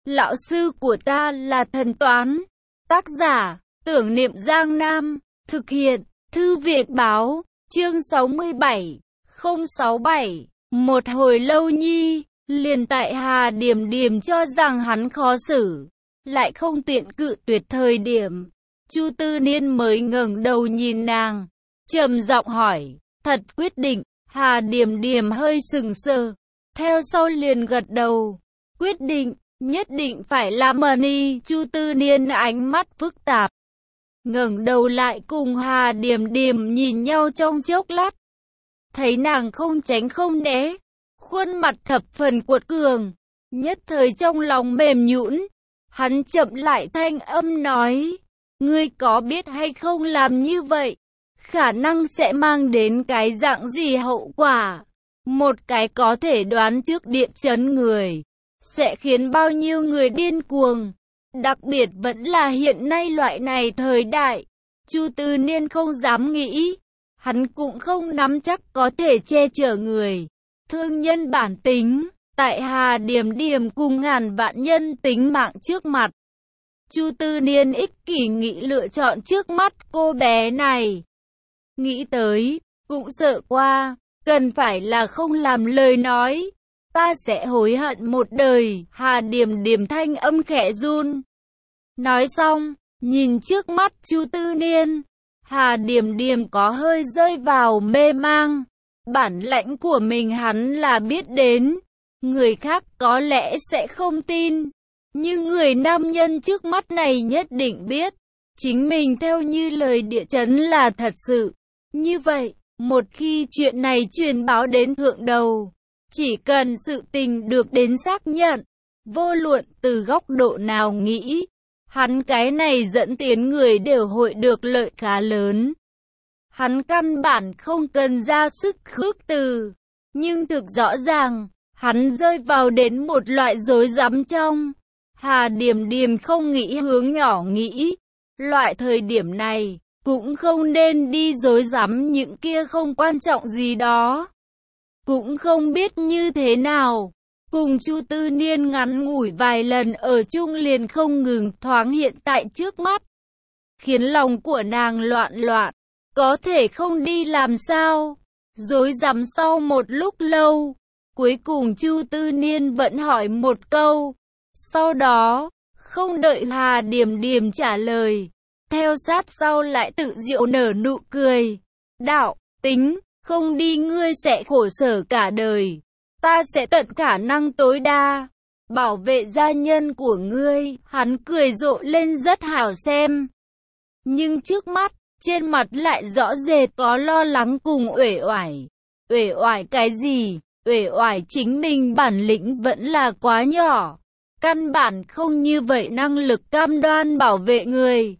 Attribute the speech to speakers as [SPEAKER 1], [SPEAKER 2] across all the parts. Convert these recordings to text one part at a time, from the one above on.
[SPEAKER 1] Lão sư của ta là thần toán. Tác giả, Tưởng Niệm Giang Nam. Thực hiện, Thư viện Báo. Chương 67, 067. Một hồi lâu nhi, liền tại Hà Điềm Điềm cho rằng hắn khó xử, lại không tiện cự tuyệt thời điểm, Chu Tư Niên mới ngẩng đầu nhìn nàng, trầm giọng hỏi, thật quyết định? Hà Điềm Điềm hơi sững sờ, theo sau liền gật đầu, quyết định, nhất định phải làm Mani. Chu Tư Niên ánh mắt phức tạp, ngẩng đầu lại cùng Hà Điềm Điềm nhìn nhau trong chốc lát, thấy nàng không tránh không né, khuôn mặt thập phần cuột cường, nhất thời trong lòng mềm nhũn, hắn chậm lại thanh âm nói, ngươi có biết hay không làm như vậy, khả năng sẽ mang đến cái dạng gì hậu quả? Một cái có thể đoán trước địa chấn người, sẽ khiến bao nhiêu người điên cuồng, đặc biệt vẫn là hiện nay loại này thời đại. Chu Tư Niên không dám nghĩ, hắn cũng không nắm chắc có thể che chở người. Thương nhân bản tính, tại Hà Điềm Điềm cùng ngàn vạn nhân tính mạng trước mặt. Chu Tư Niên ích kỷ nghĩ lựa chọn trước mắt cô bé này. Nghĩ tới, cũng sợ qua, cần phải là không làm lời nói, ta sẽ hối hận một đời. Hà Điềm Điềm thanh âm khẽ run. Nói xong, nhìn trước mắt Chu Tư Niên, Hà Điềm Điềm có hơi rơi vào mê mang. Bản lãnh của mình hắn là biết đến, người khác có lẽ sẽ không tin, nhưng người nam nhân trước mắt này nhất định biết, chính mình theo như lời địa chấn là thật sự. Như vậy, một khi chuyện này truyền báo đến thượng đầu, chỉ cần sự tình được đến xác nhận, vô luận từ góc độ nào nghĩ, hắn cái này dẫn tiến người đều hội được lợi khá lớn. Hắn căn bản không cần ra sức khước từ, nhưng thực rõ ràng, hắn rơi vào đến một loại rối rắm trong. Hà Điềm Điềm không nghĩ hướng nhỏ nghĩ, loại thời điểm này, cũng không nên đi rối rắm những kia không quan trọng gì đó. Cũng không biết như thế nào, cùng Chu Tư Niên ngắn ngủi vài lần ở chung liền không ngừng thoáng hiện tại trước mắt, khiến lòng của nàng loạn loạn. Có thể không đi làm sao? Rối rắm sau một lúc lâu, cuối cùng Chu Tư Niên vẫn hỏi một câu. Sau đó, không đợi Hà Điềm Điềm trả lời, theo sát sau lại tự giễu nở nụ cười. Đạo, tính, không đi ngươi sẽ khổ sở cả đời. Ta sẽ tận khả năng tối đa, bảo vệ gia nhân của ngươi. Hắn cười rộ lên rất hảo xem. Nhưng trước mắt, trên mặt lại rõ rệt có lo lắng cùng uể oải. Uể oải cái gì? Uể oải chính mình bản lĩnh vẫn là quá nhỏ, căn bản không như vậy năng lực cam đoan bảo vệ người.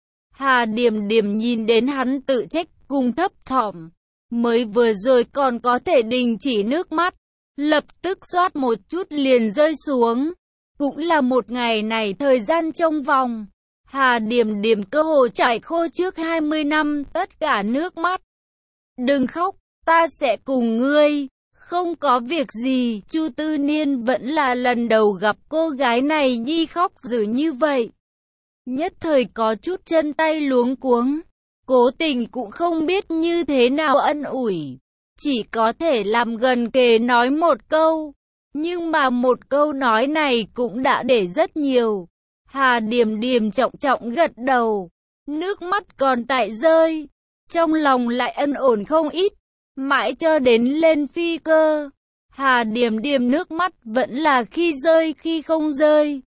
[SPEAKER 1] Hà Điềm Điềm nhìn đến hắn tự trách cùng thấp thỏm, mới vừa rồi còn có thể đình chỉ nước mắt, lập tức xoát một chút liền rơi xuống. Cũng là một ngày này thời gian trong vòng, Hà Điềm Điềm cơ hồ chảy khô trước 20 năm tất cả nước mắt. Đừng khóc, ta sẽ cùng ngươi, không có việc gì. Chu Tư Niên vẫn là lần đầu gặp cô gái này nhi khóc dữ như vậy. Nhất thời có chút chân tay luống cuống, cố tình cũng không biết như thế nào ân ủi, chỉ có thể làm gần kề nói một câu. Nhưng mà một câu nói này cũng đã để rất nhiều. Hà Điềm Điềm trọng trọng gật đầu, nước mắt còn tại rơi, trong lòng lại ân ổn không ít, mãi cho đến lên phi cơ. Hà Điềm Điềm nước mắt vẫn là khi rơi khi không rơi.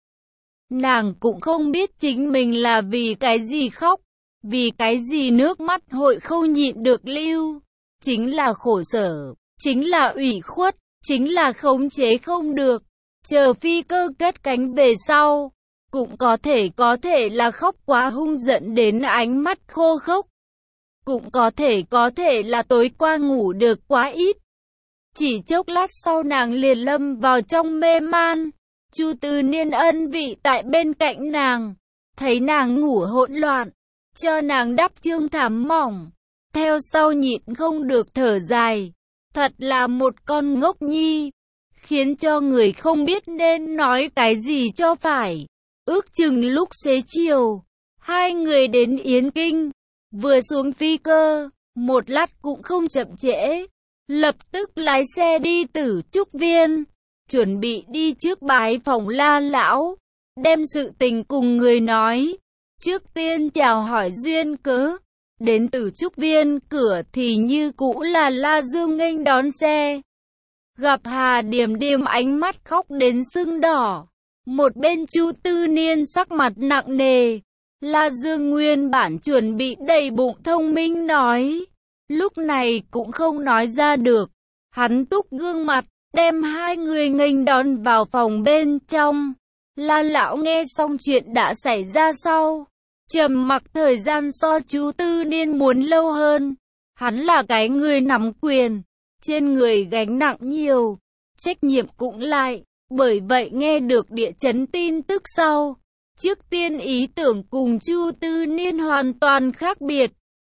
[SPEAKER 1] Nàng cũng không biết chính mình là vì cái gì khóc, vì cái gì nước mắt hội không nhịn được lưu. Chính là khổ sở, chính là ủy khuất, chính là khống chế không được. Chờ phi cơ cất cánh về sau, cũng có thể là khóc quá hung dẫn đến ánh mắt khô khốc. Cũng có thể là tối qua ngủ được quá ít. Chỉ chốc lát sau nàng liền lâm vào trong mê man. Chu Tư Niên ân vị tại bên cạnh nàng, thấy nàng ngủ hỗn loạn, cho nàng đắp chương thảm mỏng. Theo sau nhịn không được thở dài, thật là một con ngốc nhi. khiến cho người không biết nên nói cái gì cho phải. Ước chừng lúc xế chiều, hai người đến Yến Kinh, vừa xuống phi cơ, một lát cũng không chậm trễ, lập tức lái xe đi Tử Trúc Viên, chuẩn bị đi trước bái phòng La lão, đem sự tình cùng người nói. Trước tiên chào hỏi duyên cớ, đến Tử Trúc Viên cửa thì như cũ là La Dương nghênh đón xe. Gặp Hà Điềm Điềm ánh mắt khóc đến sưng đỏ, một bên Chu Tư Niên sắc mặt nặng nề. La Dương nguyên bản chuẩn bị đầy bụng thông minh nói, lúc này cũng không nói ra được. Hắn túc gương mặt, đem hai người nghênh đón vào phòng bên trong. La lão nghe xong chuyện đã xảy ra sau, trầm mặc thời gian so Chu Tư Niên muốn lâu hơn. Hắn là cái người nắm quyền, trên người gánh nặng nhiều, trách nhiệm cũng lại, bởi vậy nghe được địa chấn tin tức sau, trước tiên ý tưởng cùng Chu Tư Niên hoàn toàn khác biệt.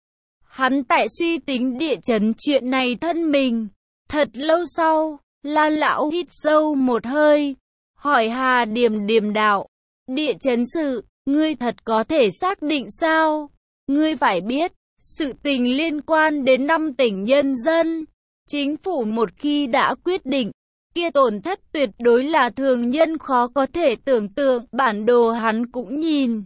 [SPEAKER 1] Hắn tại suy tính địa chấn chuyện này thân mình. Thật lâu sau, La lão hít sâu một hơi, hỏi Hà Điềm Điềm đạo, địa chấn sự, ngươi thật có thể xác định sao? Ngươi phải biết, sự tình liên quan đến 5 tỉnh nhân dân. Chính phủ một khi đã quyết định, kia tổn thất tuyệt đối là thường nhân khó có thể tưởng tượng. Bản đồ hắn cũng nhìn,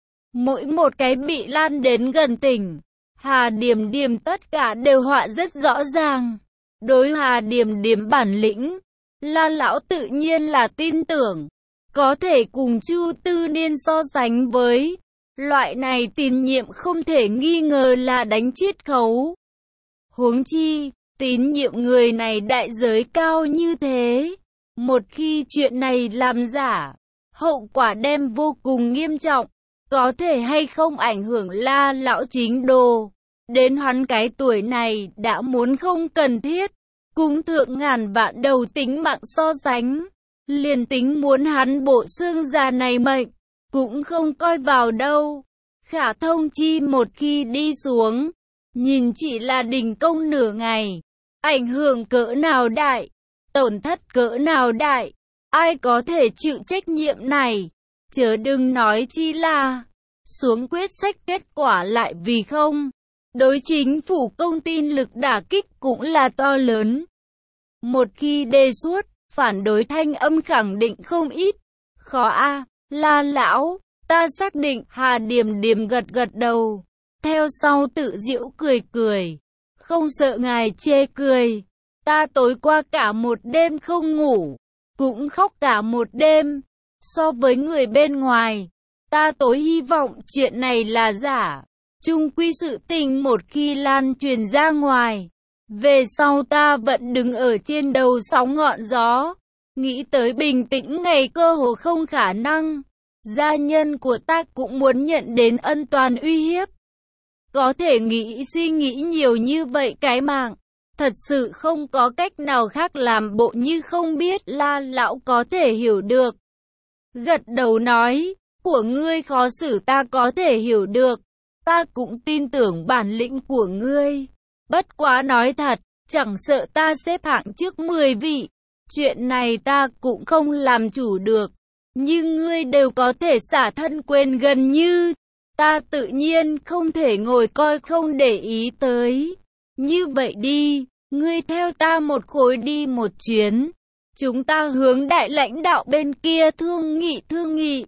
[SPEAKER 1] mỗi một cái bị lan đến gần tỉnh, Hà Điềm Điềm tất cả đều họa rất rõ ràng. Đối Hà Điềm Điềm bản lĩnh, La lão tự nhiên là tin tưởng, có thể cùng Chu Tư Niên so sánh với. Loại này tín nhiệm không thể nghi ngờ là đánh chiết khấu. Huống chi, tín nhiệm người này đại giới cao như thế. Một khi chuyện này làm giả, hậu quả đem vô cùng nghiêm trọng, có thể hay không ảnh hưởng La lão chính đồ. Đến hắn cái tuổi này đã muốn không cần thiết, cùng thượng ngàn vạn đầu tính mạng so sánh. Liền tính muốn hắn bộ xương già này mệnh, cũng không coi vào đâu. Khả thông chi một khi đi xuống, nhìn chỉ là đình công nửa ngày, ảnh hưởng cỡ nào đại, tổn thất cỡ nào đại, ai có thể chịu trách nhiệm này, chớ đừng nói chi là xuống quyết sách kết quả lại vì không. Đối chính phủ công tin lực đả kích cũng là to lớn. Một khi đề xuất, phản đối thanh âm khẳng định không ít. Khó a, La lão, ta xác định. Hà Điềm Điềm gật gật đầu, theo sau tự giễu cười cười, không sợ ngài chê cười. Ta tối qua cả một đêm không ngủ, cũng khóc cả một đêm. So với người bên ngoài, ta tối hy vọng chuyện này là giả. Chung quy sự tình một khi lan truyền ra ngoài, về sau ta vẫn đứng ở trên đầu sóng ngọn gió. Nghĩ tới bình tĩnh ngày cơ hồ không khả năng. Gia nhân của ta cũng muốn nhận đến ân toàn uy hiếp. Có thể nghĩ suy nghĩ nhiều như vậy cái mạng, thật sự không có cách nào khác làm bộ như không biết. La lão có thể hiểu được, gật đầu nói, của ngươi khó xử ta có thể hiểu được. Ta cũng tin tưởng bản lĩnh của ngươi. Bất quá nói thật, chẳng sợ ta xếp hạng trước 10 vị. Chuyện này ta cũng không làm chủ được. Nhưng ngươi đều có thể xả thân quên gần như. Ta tự nhiên không thể ngồi coi không để ý tới. Như vậy đi, ngươi theo ta một khối đi một chuyến. Chúng ta hướng đại lãnh đạo bên kia thương nghị.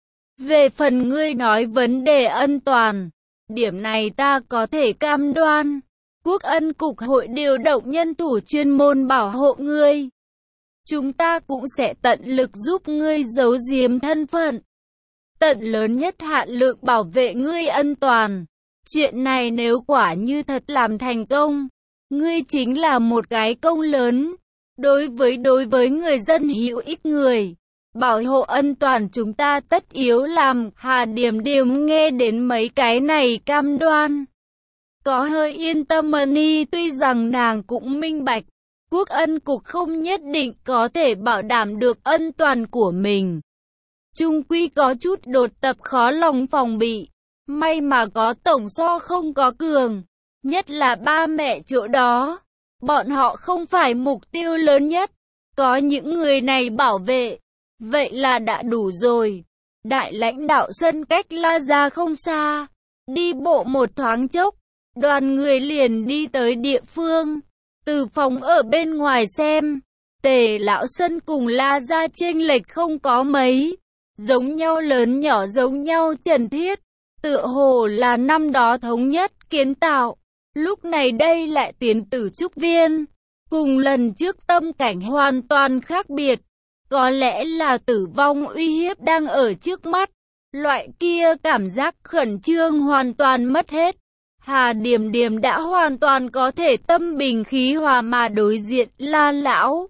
[SPEAKER 1] Về phần ngươi nói vấn đề ân toàn, điểm này ta có thể cam đoan. Quốc ân cục hội điều động nhân thủ chuyên môn bảo hộ ngươi. Chúng ta cũng sẽ tận lực giúp ngươi giấu giếm thân phận, tận lớn nhất hạn lượng bảo vệ ngươi ân toàn. Chuyện này nếu quả như thật làm thành công, ngươi chính là một cái công lớn. Đối với người dân hữu ích người, bảo hộ ân toàn chúng ta tất yếu làm. Hà Điềm Điềm nghe đến mấy cái này cam đoan, có hơi yên tâm đi. Tuy rằng nàng cũng minh bạch, quốc ân cục không nhất định có thể bảo đảm được ân toàn của mình. Chung quy có chút đột tập khó lòng phòng bị. May mà có tổng so không có cường. Nhất là ba mẹ chỗ đó, bọn họ không phải mục tiêu lớn nhất. có những người này bảo vệ, vậy là đã đủ rồi. Đại lãnh đạo sân cách La Gia không xa, đi bộ một thoáng chốc, đoàn người liền đi tới địa phương. Từ phòng ở bên ngoài xem, Tề lão sân cùng La Gia chênh lệch không có mấy, giống nhau lớn nhỏ giống nhau trần thiết, tựa hồ là năm đó thống nhất kiến tạo, lúc này đây lại tiến tử trúc viên, cùng lần trước tâm cảnh hoàn toàn khác biệt, có lẽ là tử vong uy hiếp đang ở trước mắt, loại kia cảm giác khẩn trương hoàn toàn mất hết. Hà Điềm Điềm đã hoàn toàn có thể tâm bình khí hòa mà đối diện La lão.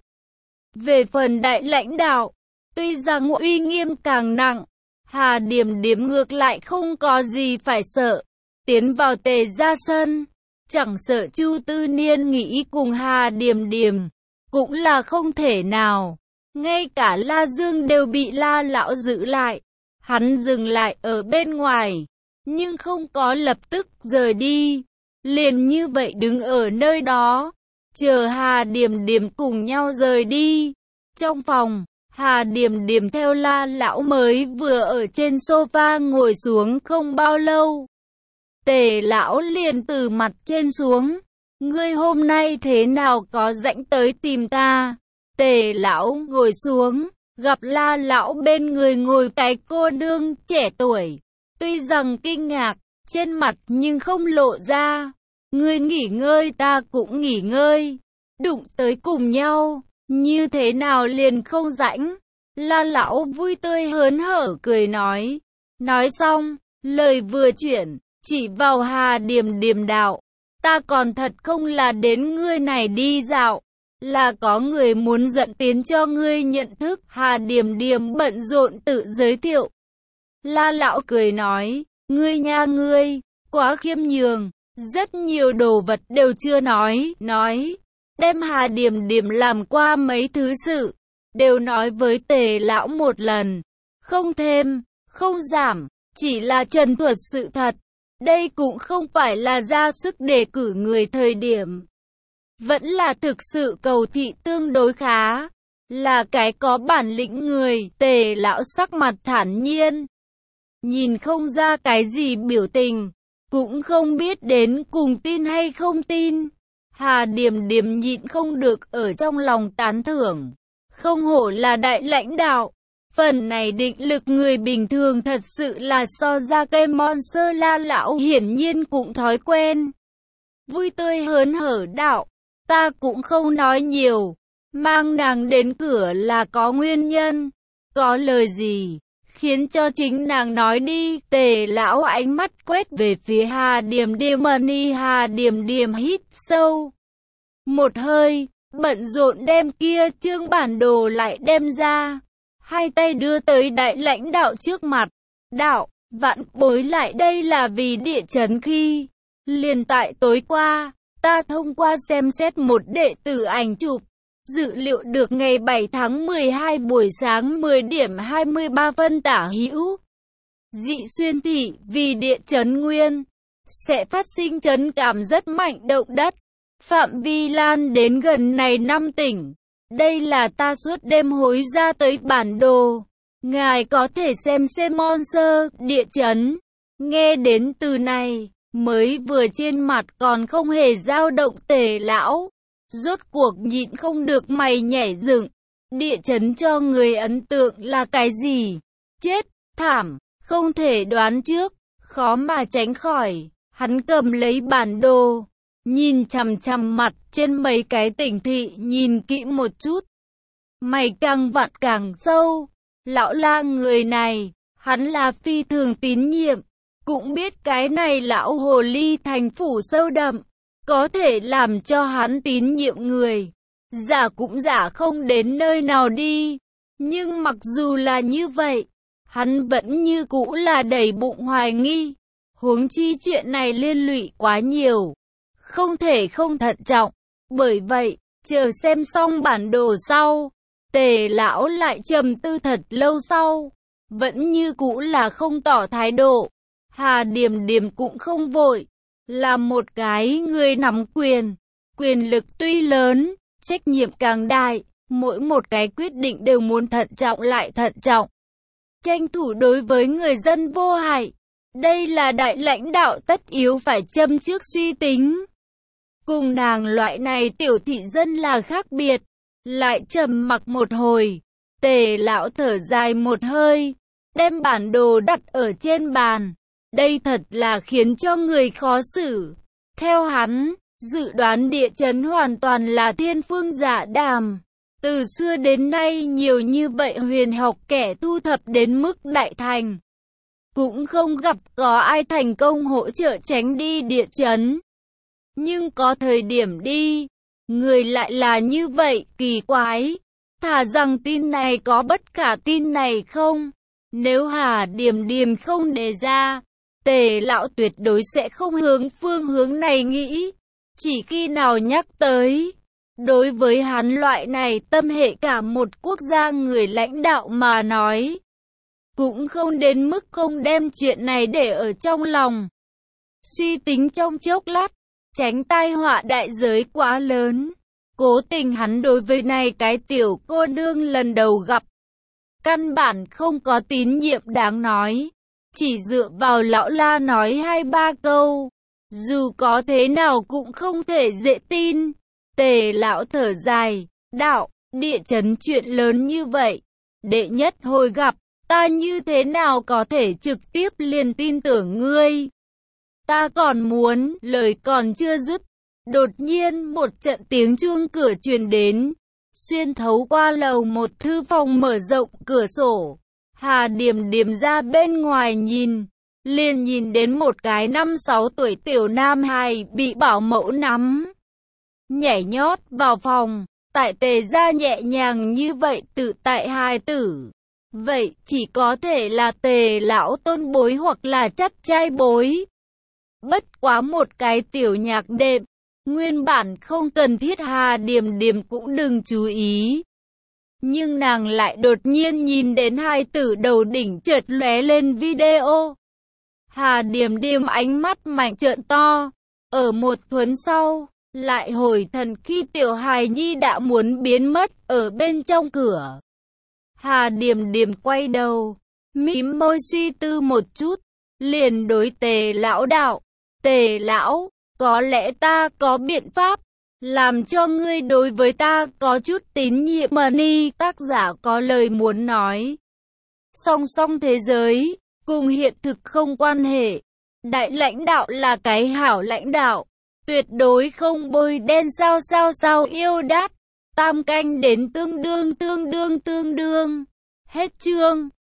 [SPEAKER 1] Về phần đại lãnh đạo, tuy rằng uy nghiêm càng nặng, Hà Điềm Điềm ngược lại không có gì phải sợ. Tiến vào Tề gia sân, chẳng sợ Chu Tư Niên nghĩ cùng Hà Điềm Điềm, cũng là không thể nào. Ngay cả La Dương đều bị La lão giữ lại. Hắn dừng lại ở bên ngoài, nhưng không có lập tức rời đi, liền như vậy đứng ở nơi đó, chờ Hà Điềm Điềm cùng nhau rời đi. Trong phòng, Hà Điềm Điềm theo La lão mới vừa ở trên sofa ngồi xuống không bao lâu. Tề lão liền từ mặt trên xuống, ngươi hôm nay thế nào có rảnh tới tìm ta? Tề lão ngồi xuống, gặp La lão bên người ngồi cái cô nương trẻ tuổi. Tuy rằng kinh ngạc, trên mặt nhưng không lộ ra. Ngươi nghỉ ngơi ta cũng nghỉ ngơi. Đụng tới cùng nhau, như thế nào liền không rảnh. La lão vui tươi hớn hở cười nói. Nói xong, lời vừa chuyển, chỉ vào Hà Điềm Điềm đạo. Ta còn thật không là đến ngươi này đi dạo. Là có người muốn dẫn tiến cho ngươi nhận thức. Hà Điềm Điềm bận rộn tự giới thiệu. La lão cười nói, ngươi nha ngươi, quá khiêm nhường, rất nhiều đồ vật đều chưa nói, đem Hà Điềm Điềm làm qua mấy thứ sự, đều nói với Tề lão một lần, không thêm, không giảm, chỉ là trần thuật sự thật, đây cũng không phải là ra sức đề cử người thời điểm, vẫn là thực sự cầu thị tương đối khá, là cái có bản lĩnh người. Tề lão sắc mặt thản nhiên, nhìn không ra cái gì biểu tình, cũng không biết đến cùng tin hay không tin. Hà Điềm Điềm nhịn không được ở trong lòng tán thưởng, không hổ là đại lãnh đạo, phần này định lực người bình thường thật sự là so ra cây monster. La lão hiển nhiên cũng thói quen, vui tươi hớn hở đạo, ta cũng không nói nhiều, mang nàng đến cửa là có nguyên nhân, có lời gì khiến cho chính nàng nói đi. Tề lão ánh mắt quét về phía Hà Điềm Điềm. Hà Điềm Điềm hít sâu một hơi, bận rộn đem kia chương bản đồ lại đem ra, hai tay đưa tới đại lãnh đạo trước mặt. Đạo, vạn bối lại đây là vì địa chấn khi liền tại tối qua, ta thông qua xem xét một đệ tử ảnh chụp, dự liệu được ngày 7 tháng 12 buổi sáng 10 điểm 23 phân tả hữu. Dị xuyên thị vì địa chấn nguyên, sẽ phát sinh chấn cảm rất mạnh động đất, phạm vi lan đến gần này 5 tỉnh. Đây là ta suốt đêm hối ra tới bản đồ. Ngài có thể xem monster, địa chấn. Nghe đến từ này, mới vừa trên mặt còn không hề dao động. Tề lão rốt cuộc nhịn không được mày nhảy dựng. Địa chấn cho người ấn tượng là cái gì? Chết, thảm, không thể đoán trước, khó mà tránh khỏi. Hắn cầm lấy bản đồ, nhìn chằm chằm mặt trên mấy cái tỉnh thị, nhìn kỹ một chút. Mày càng vặn càng sâu. Lão La người này, hắn là phi thường tín nhiệm. Cũng biết cái này lão hồ ly thành phủ sâu đậm, có thể làm cho hắn tín nhiệm người. Giả cũng giả không đến nơi nào đi. Nhưng mặc dù là như vậy, hắn vẫn như cũ là đầy bụng hoài nghi. Huống chi chuyện này liên lụy quá nhiều, không thể không thận trọng. Bởi vậy, chờ xem xong bản đồ sau, Tề lão lại trầm tư thật lâu sau, vẫn như cũ là không tỏ thái độ. Hà Điềm Điềm cũng không vội, là một cái người nắm quyền lực tuy lớn, trách nhiệm càng đại, Mỗi một cái quyết định đều muốn thận trọng lại thận trọng. Tranh thủ đối với người dân vô hại. Đây là đại lãnh đạo tất yếu phải châm trước suy tính. Cùng nàng loại này tiểu thị dân là khác biệt. Lại trầm mặc một hồi. Tề lão thở dài một hơi. Đem bản đồ đặt ở trên bàn. Đây thật là khiến cho người khó xử. Theo hắn, dự đoán địa chấn hoàn toàn là thiên phương giả đàm. Từ xưa đến nay nhiều như vậy huyền học kẻ thu thập đến mức đại thành. Cũng không gặp có ai thành công hỗ trợ tránh đi địa chấn. Nhưng có thời điểm đi, người lại là như vậy, kỳ quái. Thà rằng tin này có bất khả tin này không? Nếu Hà Điềm Điềm không đề ra, Tề lão tuyệt đối sẽ không hướng phương hướng này nghĩ. Chỉ khi nào nhắc tới, đối với hắn loại này tâm hệ cả một quốc gia người lãnh đạo mà nói, cũng không đến mức không đem chuyện này để ở trong lòng. Suy tính trong chốc lát, tránh tai họa đại giới quá lớn. Cố tình hắn đối với này cái tiểu cô nương lần đầu gặp, căn bản không có tín nhiệm đáng nói. Chỉ dựa vào lão la nói 2-3 câu, dù có thế nào cũng không thể dễ tin. Tề lão thở dài, đạo, địa chấn chuyện lớn như vậy, đệ nhất hồi gặp, ta như thế nào có thể trực tiếp liền tin tưởng ngươi. Ta còn muốn, lời còn chưa dứt, đột nhiên một trận tiếng chuông cửa truyền đến, xuyên thấu qua lầu một thư phòng mở rộng cửa sổ. Hà Điềm Điềm ra bên ngoài nhìn, liền nhìn đến một cái 5-6 tuổi tiểu nam hài bị bảo mẫu nắm, nhảy nhót vào phòng. Tại Tề gia nhẹ nhàng như vậy tự tại hài tử, vậy chỉ có thể là Tề lão tôn bối hoặc là chắc trai bối. Bất quá một cái tiểu nhạc đệm, nguyên bản không cần thiết Hà Điềm Điềm cũng đừng chú ý. Nhưng nàng lại đột nhiên nhìn đến hai tử đầu đỉnh chợt lóe lên video. Hà Điềm Điềm ánh mắt mạnh trợn to, ở một thuấn sau, lại hồi thần khi tiểu hài nhi đã muốn biến mất ở bên trong cửa. Hà Điềm Điềm quay đầu, mím môi suy tư một chút, liền đối Tề lão đạo, Tề lão, có lẽ ta có biện pháp làm cho ngươi đối với ta có chút tín nhiệm mà ni. Tác giả có lời muốn nói. Song song thế giới, cùng hiện thực không quan hệ. Đại lãnh đạo là cái hảo lãnh đạo, tuyệt đối không bôi đen sao yêu đát. Tam canh đến tương đương. Hết chương.